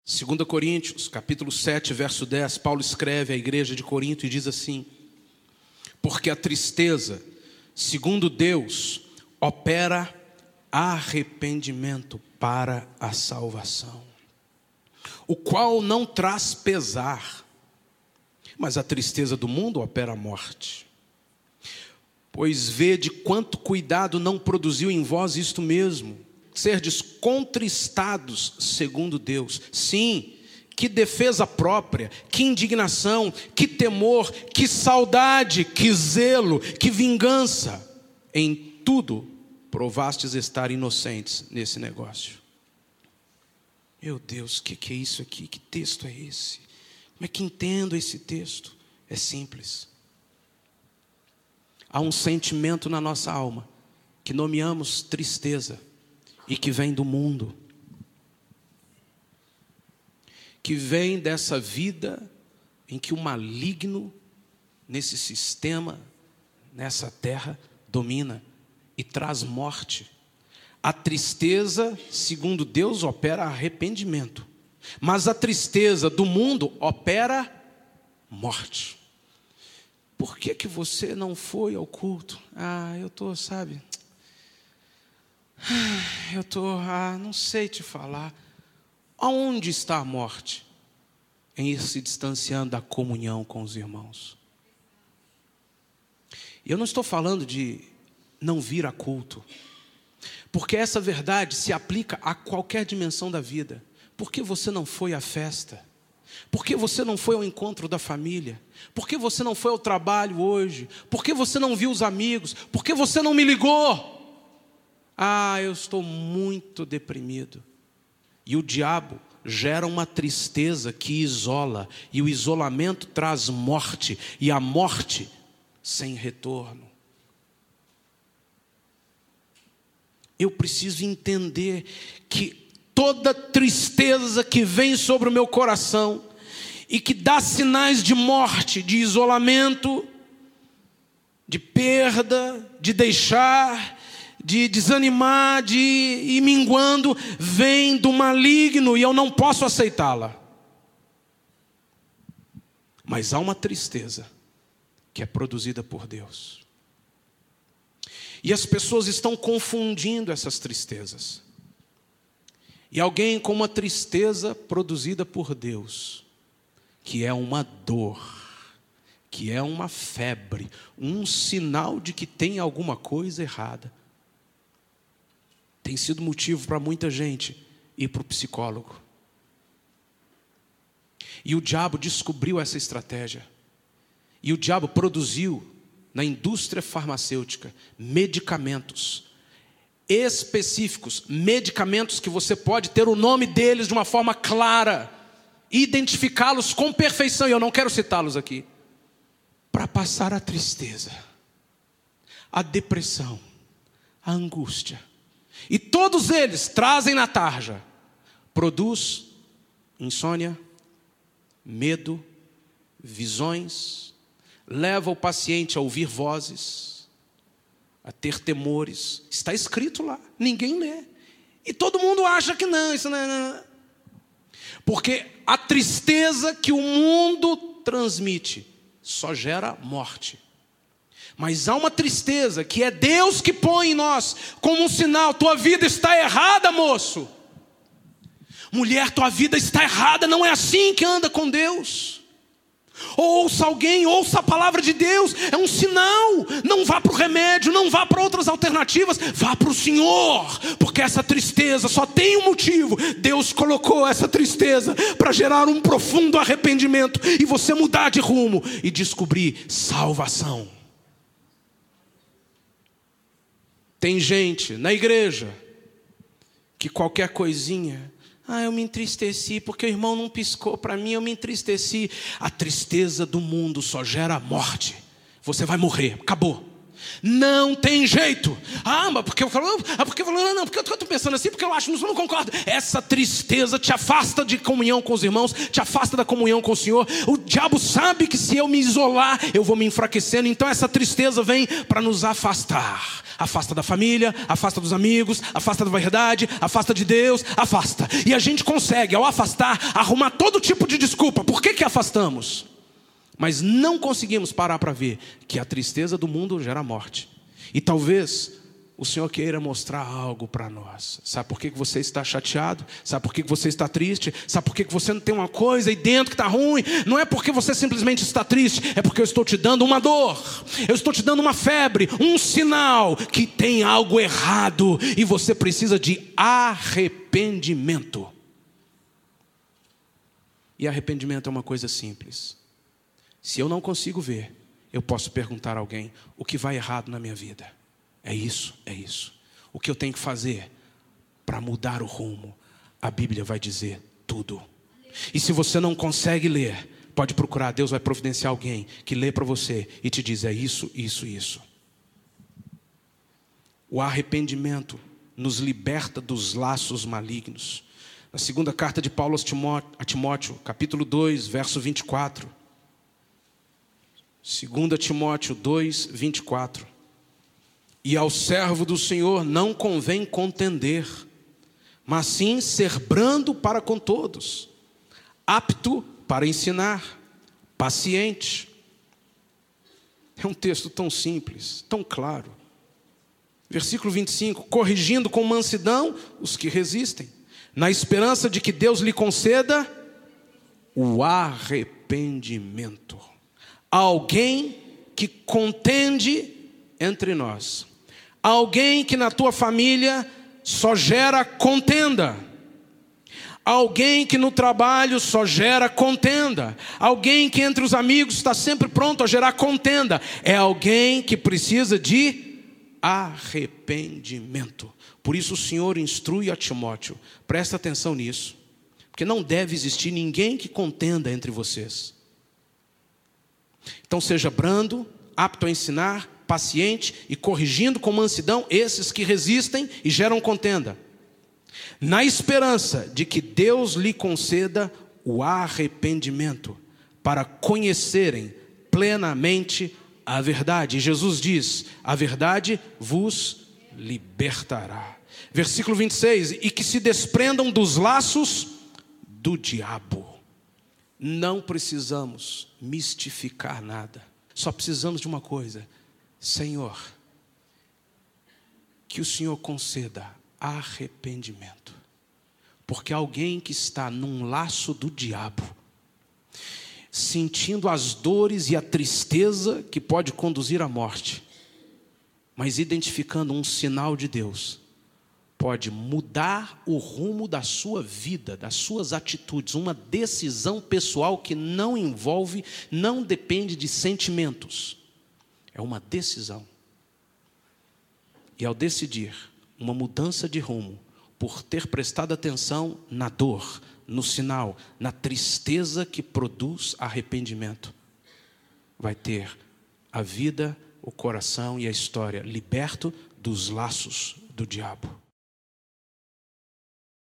2 Coríntios, capítulo 7, verso 10, Paulo escreve à igreja de Corinto e diz assim: porque a tristeza, segundo Deus, opera arrependimento para a salvação, o qual não traz pesar, mas a tristeza do mundo opera a morte. Pois vede quanto cuidado não produziu em vós isto mesmo, serdes contristados segundo Deus. Sim, que defesa própria, que indignação, que temor, que saudade, que zelo, que vingança. Em tudo provastes estar inocentes nesse negócio. Meu Deus, o que é isso aqui? Que texto é esse? Como é que entendo esse texto? É simples. Há um sentimento na nossa alma que nomeamos tristeza e que vem do mundo, que vem dessa vida em que o maligno nesse sistema, nessa terra, domina e traz morte. A tristeza, segundo Deus, opera arrependimento, mas a tristeza do mundo opera morte. Por que você não foi ao culto? Eu estou, sabe? Não sei te falar. Aonde está a morte? Em ir se distanciando da comunhão com os irmãos. E eu não estou falando de não vir a culto, porque essa verdade se aplica a qualquer dimensão da vida. Por que você não foi à festa? Por que você não foi ao encontro da família? Por que você não foi ao trabalho hoje? Por que você não viu os amigos? Por que você não me ligou? Eu estou muito deprimido. E o diabo gera uma tristeza que isola, e o isolamento traz morte, e a morte sem retorno. Eu preciso entender que toda tristeza que vem sobre o meu coração e que dá sinais de morte, de isolamento, de perda, de deixar, de desanimar, de ir minguando, vem do maligno e eu não posso aceitá-la. Mas há uma tristeza que é produzida por Deus. E as pessoas estão confundindo essas tristezas. E alguém com uma tristeza produzida por Deus, que é uma dor, que é uma febre, um sinal de que tem alguma coisa errada, tem sido motivo para muita gente ir para o psicólogo. E o diabo descobriu essa estratégia. E o diabo produziu na indústria farmacêutica medicamentos específicos, medicamentos que você pode ter o nome deles de uma forma clara, identificá-los com perfeição, e eu não quero citá-los aqui, para passar a tristeza, a depressão, a angústia. E todos eles trazem na tarja, produz insônia, medo, visões, leva o paciente a ouvir vozes, a ter temores. Está escrito lá, ninguém lê. E todo mundo acha que não, isso não. Porque a tristeza que o mundo transmite só gera morte. Mas há uma tristeza que é Deus que põe em nós como um sinal. Tua vida está errada, moço. Mulher, tua vida está errada. Não é assim que anda com Deus. Ouça alguém, ouça a palavra de Deus. É um sinal. Não vá para o remédio, não vá para outras alternativas. Vá para o Senhor. Porque essa tristeza só tem um motivo. Deus colocou essa tristeza para gerar um profundo arrependimento e você mudar de rumo e descobrir salvação. Tem gente na igreja que qualquer coisinha, eu me entristeci porque o irmão não piscou para mim, eu me entristeci. A tristeza do mundo só gera morte. Você vai morrer, acabou. Não tem jeito. Mas porque eu falo, não, porque eu estou pensando assim, porque eu acho, não concordo. Essa tristeza te afasta de comunhão com os irmãos, te afasta da comunhão com o Senhor. O diabo sabe que se eu me isolar, eu vou me enfraquecendo. Então essa tristeza vem para nos afastar. Afasta da família, afasta dos amigos, afasta da verdade, afasta de Deus, afasta. E a gente consegue, ao afastar, arrumar todo tipo de desculpa. Por que afastamos? Mas não conseguimos parar para ver que a tristeza do mundo gera morte. E talvez o Senhor queira mostrar algo para nós. Sabe por que você está chateado? Sabe por que você está triste? Sabe por que você não tem uma coisa aí dentro que está ruim? Não é porque você simplesmente está triste, é porque eu estou te dando uma dor. Eu estou te dando uma febre, um sinal que tem algo errado e você precisa de arrependimento. E arrependimento é uma coisa simples. Se eu não consigo ver, eu posso perguntar a alguém: o que vai errado na minha vida? É isso, é isso. O que eu tenho que fazer para mudar o rumo? A Bíblia vai dizer tudo. E se você não consegue ler, pode procurar, Deus vai providenciar alguém que lê para você e te diz: é isso, isso, isso. O arrependimento nos liberta dos laços malignos. Na segunda carta de Paulo a Timóteo, capítulo 2, verso 24. 2 Timóteo 2, 24. E ao servo do Senhor não convém contender, mas sim ser brando para com todos, apto para ensinar, paciente. É um texto tão simples, tão claro. Versículo 25: corrigindo com mansidão os que resistem, na esperança de que Deus lhe conceda o arrependimento. Alguém que contende entre nós. Alguém que na tua família só gera contenda. Alguém que no trabalho só gera contenda. Alguém que entre os amigos está sempre pronto a gerar contenda. É alguém que precisa de arrependimento. Por isso o Senhor instrui a Timóteo: presta atenção nisso, porque não deve existir ninguém que contenda entre vocês. Então seja brando, apto a ensinar, paciente e corrigindo com mansidão esses que resistem e geram contenda, na esperança de que Deus lhe conceda o arrependimento, para conhecerem plenamente a verdade. E Jesus diz: a verdade vos libertará. Versículo 26: e que se desprendam dos laços do diabo. Não precisamos mistificar nada. Só precisamos de uma coisa: Senhor, que o Senhor conceda arrependimento. Porque alguém que está num laço do diabo, sentindo as dores e a tristeza que pode conduzir à morte, mas identificando um sinal de Deus, pode mudar o rumo da sua vida, das suas atitudes. Uma decisão pessoal que não envolve, não depende de sentimentos. É uma decisão. E ao decidir uma mudança de rumo, por ter prestado atenção na dor, no sinal, na tristeza que produz arrependimento, vai ter a vida, o coração e a história liberto dos laços do diabo.